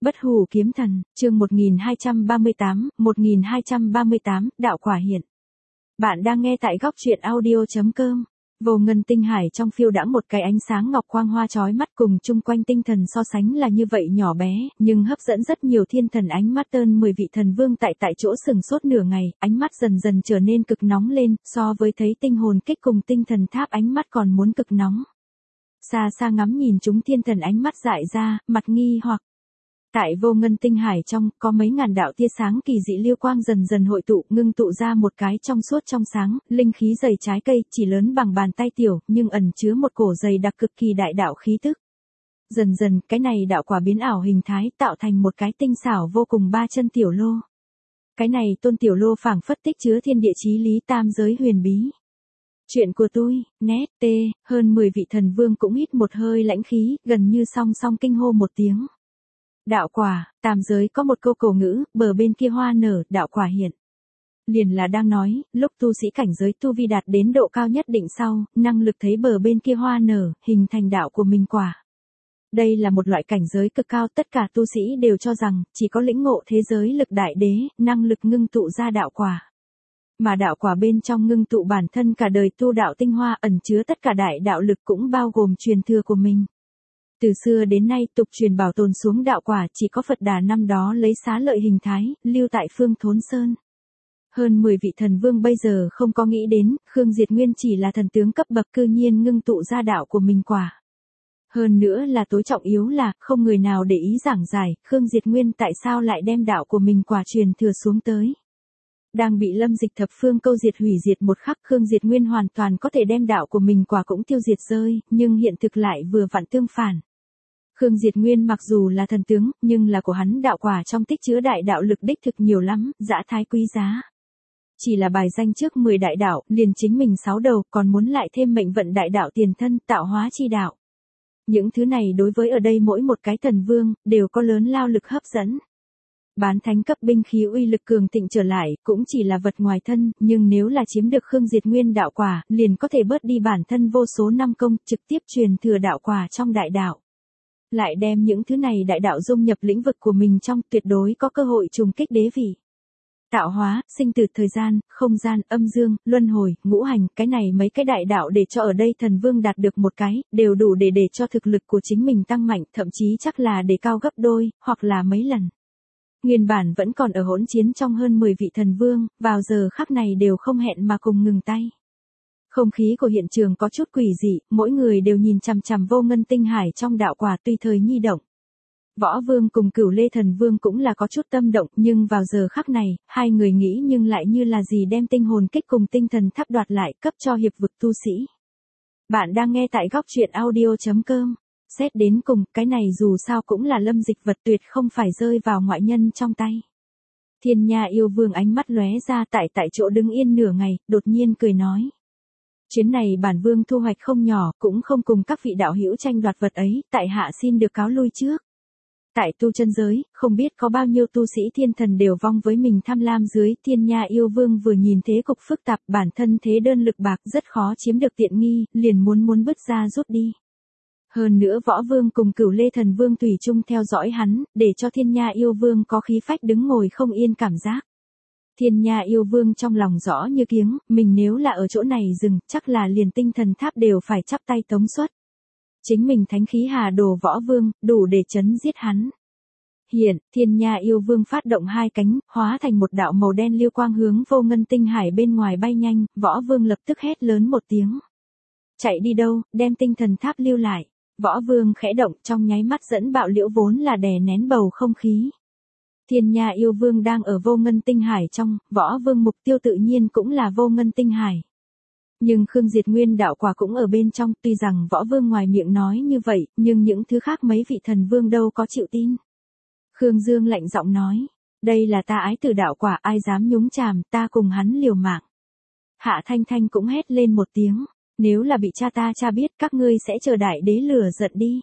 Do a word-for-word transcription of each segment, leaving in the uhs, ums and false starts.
Bất hủ kiếm thần, chương một nghìn hai trăm ba mươi tám, một nghìn hai trăm ba mươi tám, đạo quả hiện. Bạn đang nghe tại góc truyện audio chấm com. Vô ngân tinh hải trong phiêu đãng một cái ánh sáng ngọc quang hoa chói mắt cùng chung quanh tinh thần so sánh là như vậy nhỏ bé, nhưng hấp dẫn rất nhiều thiên thần ánh mắt tơn mười vị thần vương tại tại chỗ sừng sốt nửa ngày, ánh mắt dần dần trở nên cực nóng lên, so với thấy tinh hồn kích cùng tinh thần tháp ánh mắt còn muốn cực nóng. Xa xa ngắm nhìn chúng thiên thần ánh mắt dại ra, mặt nghi hoặc. Tại vô ngân tinh hải trong, có mấy ngàn đạo tia sáng kỳ dị lưu quang dần dần hội tụ, ngưng tụ ra một cái trong suốt trong sáng, linh khí dày trái cây, chỉ lớn bằng bàn tay tiểu, nhưng ẩn chứa một cổ dày đặc cực kỳ đại đạo khí tức. Dần dần, cái này đạo quả biến ảo hình thái, tạo thành một cái tinh xảo vô cùng ba chân tiểu lô. Cái này tôn tiểu lô phảng phất tích chứa thiên địa chí lý tam giới huyền bí. Chuyện của tôi, nét, tê, hơn mười vị thần vương cũng hít một hơi lãnh khí, gần như song song kinh hô một tiếng. Đạo quả, tam giới có một câu cổ ngữ, bờ bên kia hoa nở, đạo quả hiện. Liền là đang nói, lúc tu sĩ cảnh giới tu vi đạt đến độ cao nhất định sau, năng lực thấy bờ bên kia hoa nở, hình thành đạo của mình quả. Đây là một loại cảnh giới cực cao, tất cả tu sĩ đều cho rằng, chỉ có lĩnh ngộ thế giới lực đại đế, năng lực ngưng tụ ra đạo quả. Mà đạo quả bên trong ngưng tụ bản thân cả đời tu đạo tinh hoa ẩn chứa tất cả đại đạo lực cũng bao gồm truyền thừa của mình. Từ xưa đến nay tục truyền bảo tồn xuống đạo quả chỉ có Phật Đà năm đó lấy xá lợi hình thái, lưu tại phương Thốn Sơn. Hơn mười vị thần vương bây giờ không có nghĩ đến, Khương Diệt Nguyên chỉ là thần tướng cấp bậc cư nhiên ngưng tụ ra đạo của mình quả. Hơn nữa là tối trọng yếu là, không người nào để ý giảng giải, Khương Diệt Nguyên tại sao lại đem đạo của mình quả truyền thừa xuống tới. Đang bị Lâm Dịch thập phương câu diệt hủy diệt một khắc, Khương Diệt Nguyên hoàn toàn có thể đem đạo của mình quả cũng tiêu diệt rơi, nhưng hiện thực lại vừa vặn tương phản. Khương Diệt Nguyên mặc dù là thần tướng, nhưng là của hắn đạo quả trong tích chứa đại đạo lực đích thực nhiều lắm, dã thái quý giá. Chỉ là bài danh trước mười đại đạo, liền chính mình sáu đầu, còn muốn lại thêm mệnh vận đại đạo tiền thân, tạo hóa chi đạo. Những thứ này đối với ở đây mỗi một cái thần vương, đều có lớn lao lực hấp dẫn. Bán thánh cấp binh khí uy lực cường thịnh trở lại, cũng chỉ là vật ngoài thân, nhưng nếu là chiếm được Khương Diệt Nguyên đạo quả, liền có thể bớt đi bản thân vô số năm công, trực tiếp truyền thừa đạo quả trong đại đạo. Lại đem những thứ này đại đạo dung nhập lĩnh vực của mình trong, tuyệt đối có cơ hội trùng kích đế vị. Tạo hóa, sinh tử thời gian, không gian, âm dương, luân hồi, ngũ hành, cái này mấy cái đại đạo để cho ở đây thần vương đạt được một cái, đều đủ để để cho thực lực của chính mình tăng mạnh, thậm chí chắc là để cao gấp đôi, hoặc là mấy lần. Nguyên bản vẫn còn ở hỗn chiến trong hơn mười vị thần vương, vào giờ khắc này đều không hẹn mà cùng ngừng tay. Không khí của hiện trường có chút quỷ dị, mỗi người đều nhìn chằm chằm vô ngân tinh hải trong đạo quả tùy thời nhi động. Võ Vương cùng Cửu Lê Thần Vương cũng là có chút tâm động, nhưng vào giờ khắc này, hai người nghĩ nhưng lại như là gì đem tinh hồn kích cùng tinh thần tháp đoạt lại cấp cho hiệp vực tu sĩ. Bạn đang nghe tại góc truyện audio chấm com. Xét đến cùng, cái này dù sao cũng là Lâm Dịch vật tuyệt không phải rơi vào ngoại nhân trong tay. Thiên Nha Yêu Vương ánh mắt lóe ra tại tại chỗ đứng yên nửa ngày, đột nhiên cười nói. Chuyến này bản vương thu hoạch không nhỏ, cũng không cùng các vị đạo hữu tranh đoạt vật ấy, tại hạ xin được cáo lui trước. Tại tu chân giới, không biết có bao nhiêu tu sĩ thiên thần đều vong với mình tham lam dưới, Thiên Nha Yêu Vương vừa nhìn thế cục phức tạp, bản thân thế đơn lực bạc rất khó chiếm được tiện nghi, liền muốn muốn bứt ra rút đi. Hơn nữa Võ Vương cùng Cửu Lê Thần Vương tùy chung theo dõi hắn, để cho Thiên Nha Yêu Vương có khí phách đứng ngồi không yên cảm giác. Thiên Nha Yêu Vương trong lòng rõ như kiếng, mình nếu là ở chỗ này dừng, chắc là liền tinh thần tháp đều phải chắp tay tống xuất. Chính mình thánh khí hà đồ Võ Vương, đủ để chấn giết hắn. Hiện, Thiên Nha Yêu Vương phát động hai cánh, hóa thành một đạo màu đen lưu quang hướng vô ngân tinh hải bên ngoài bay nhanh, Võ Vương lập tức hét lớn một tiếng. Chạy đi đâu, đem tinh thần tháp lưu lại. Võ Vương khẽ động trong nháy mắt dẫn bạo liễu vốn là đè nén bầu không khí. Thiên Nha Yêu Vương đang ở vô ngân tinh hải trong, Võ Vương mục tiêu tự nhiên cũng là vô ngân tinh hải. Nhưng Khương Diệt Nguyên đạo quả cũng ở bên trong, tuy rằng Võ Vương ngoài miệng nói như vậy, nhưng những thứ khác mấy vị thần vương đâu có chịu tin. Khương Dương lạnh giọng nói, đây là ta ái tử đạo quả, ai dám nhúng chàm, ta cùng hắn liều mạng. Hạ Thanh Thanh cũng hét lên một tiếng, nếu là bị cha ta cha biết các ngươi sẽ chờ đại đế lửa giận đi.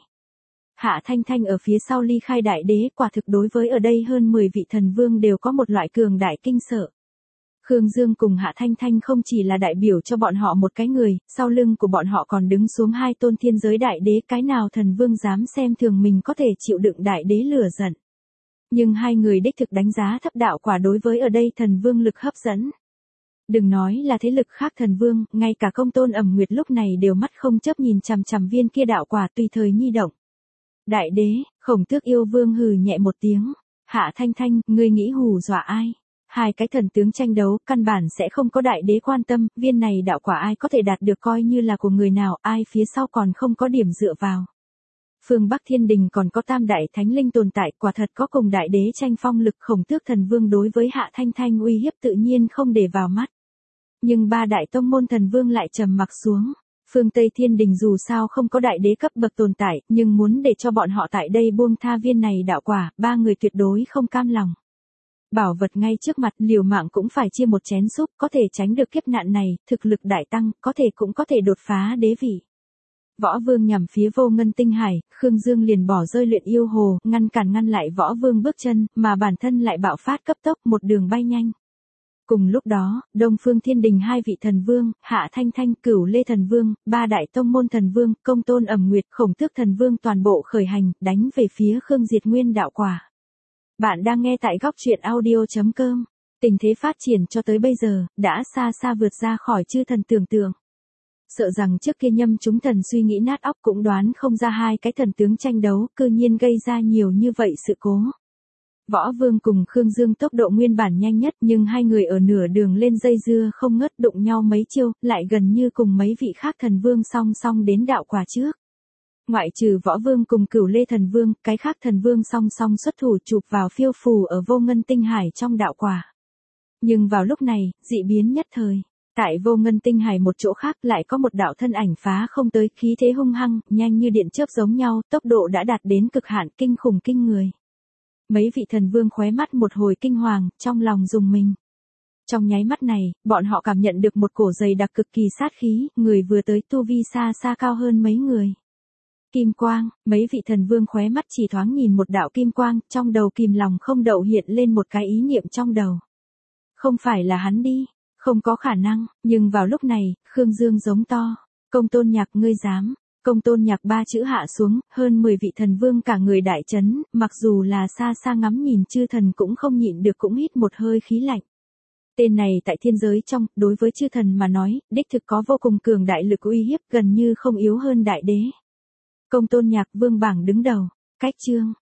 Hạ Thanh Thanh ở phía sau ly khai đại đế, quả thực đối với ở đây hơn mười vị thần vương đều có một loại cường đại kinh sợ. Khương Dương cùng Hạ Thanh Thanh không chỉ là đại biểu cho bọn họ một cái người, sau lưng của bọn họ còn đứng xuống hai tôn thiên giới đại đế, cái nào thần vương dám xem thường mình có thể chịu đựng đại đế lửa giận. Nhưng hai người đích thực đánh giá thấp đạo quả đối với ở đây thần vương lực hấp dẫn. Đừng nói là thế lực khác thần vương, ngay cả Công Tôn Ẩm Nguyệt lúc này đều mắt không chớp nhìn chằm chằm viên kia đạo quả tùy thời nhi động. Đại đế, Khổng Tước yêu vương hừ nhẹ một tiếng. Hạ Thanh Thanh, ngươi nghĩ hù dọa ai? Hai cái thần tướng tranh đấu, căn bản sẽ không có đại đế quan tâm, viên này đạo quả ai có thể đạt được coi như là của người nào, ai phía sau còn không có điểm dựa vào. Phương Bắc Thiên Đình còn có tam đại thánh linh tồn tại, quả thật có cùng đại đế tranh phong lực. Khổng Tước thần vương đối với Hạ Thanh Thanh uy hiếp tự nhiên không để vào mắt. Nhưng ba đại tông môn thần vương lại trầm mặc xuống. Phương Tây Thiên Đình dù sao không có đại đế cấp bậc tồn tại, nhưng muốn để cho bọn họ tại đây buông tha viên này đạo quả, ba người tuyệt đối không cam lòng. Bảo vật ngay trước mặt, liều mạng cũng phải chia một chén súp, có thể tránh được kiếp nạn này, thực lực đại tăng, có thể cũng có thể đột phá đế vị. Võ Vương nhằm phía Vô Ngân Tinh Hải, Khương Dương liền bỏ rơi luyện yêu hồ, ngăn cản ngăn lại Võ Vương bước chân, mà bản thân lại bạo phát cấp tốc một đường bay nhanh. Cùng lúc đó, Đông Phương Thiên Đình hai vị thần vương, Hạ Thanh Thanh, Cửu Lê thần vương, ba đại tông môn thần vương, Công Tôn Ẩm Nguyệt, Khổng Tước thần vương toàn bộ khởi hành, đánh về phía Khương Diệt Nguyên đạo quả. Bạn đang nghe tại góc truyện audio chấm com. Tình thế phát triển cho tới bây giờ, đã xa xa vượt ra khỏi chư thần tưởng tượng. Sợ rằng trước kia Nhâm chúng thần suy nghĩ nát óc cũng đoán không ra hai cái thần tướng tranh đấu, cư nhiên gây ra nhiều như vậy sự cố. Võ Vương cùng Khương Dương tốc độ nguyên bản nhanh nhất, nhưng hai người ở nửa đường lên dây dưa không ngớt, đụng nhau mấy chiêu, lại gần như cùng mấy vị khác thần vương song song đến đạo quả trước. Ngoại trừ Võ Vương cùng Cửu Lê thần vương, cái khác thần vương song song xuất thủ chụp vào phiêu phù ở Vô Ngân Tinh Hải trong đạo quả. Nhưng vào lúc này, dị biến nhất thời. Tại Vô Ngân Tinh Hải một chỗ khác lại có một đạo thân ảnh phá không tới, khí thế hung hăng, nhanh như điện chớp giống nhau, tốc độ đã đạt đến cực hạn, kinh khủng kinh người. Mấy vị thần vương khóe mắt một hồi kinh hoàng, trong lòng rùng mình. Trong nháy mắt này, bọn họ cảm nhận được một cổ dày đặc cực kỳ sát khí, người vừa tới tu vi xa xa cao hơn mấy người. Kim quang, mấy vị thần vương khóe mắt chỉ thoáng nhìn một đạo kim quang, trong đầu kìm lòng không đậu hiện lên một cái ý niệm trong đầu. Không phải là hắn đi, không có khả năng, nhưng vào lúc này, Khương Dương giống to. Công Tôn Nhạc, ngươi dám? Công Tôn Nhạc ba chữ hạ xuống, hơn mười vị thần vương cả người đại chấn, mặc dù là xa xa ngắm nhìn chư thần cũng không nhịn được cũng hít một hơi khí lạnh. Tên này tại thiên giới trong, đối với chư thần mà nói, đích thực có vô cùng cường đại lực uy hiếp, gần như không yếu hơn đại đế. Công Tôn Nhạc vương bảng đứng đầu, cách chương,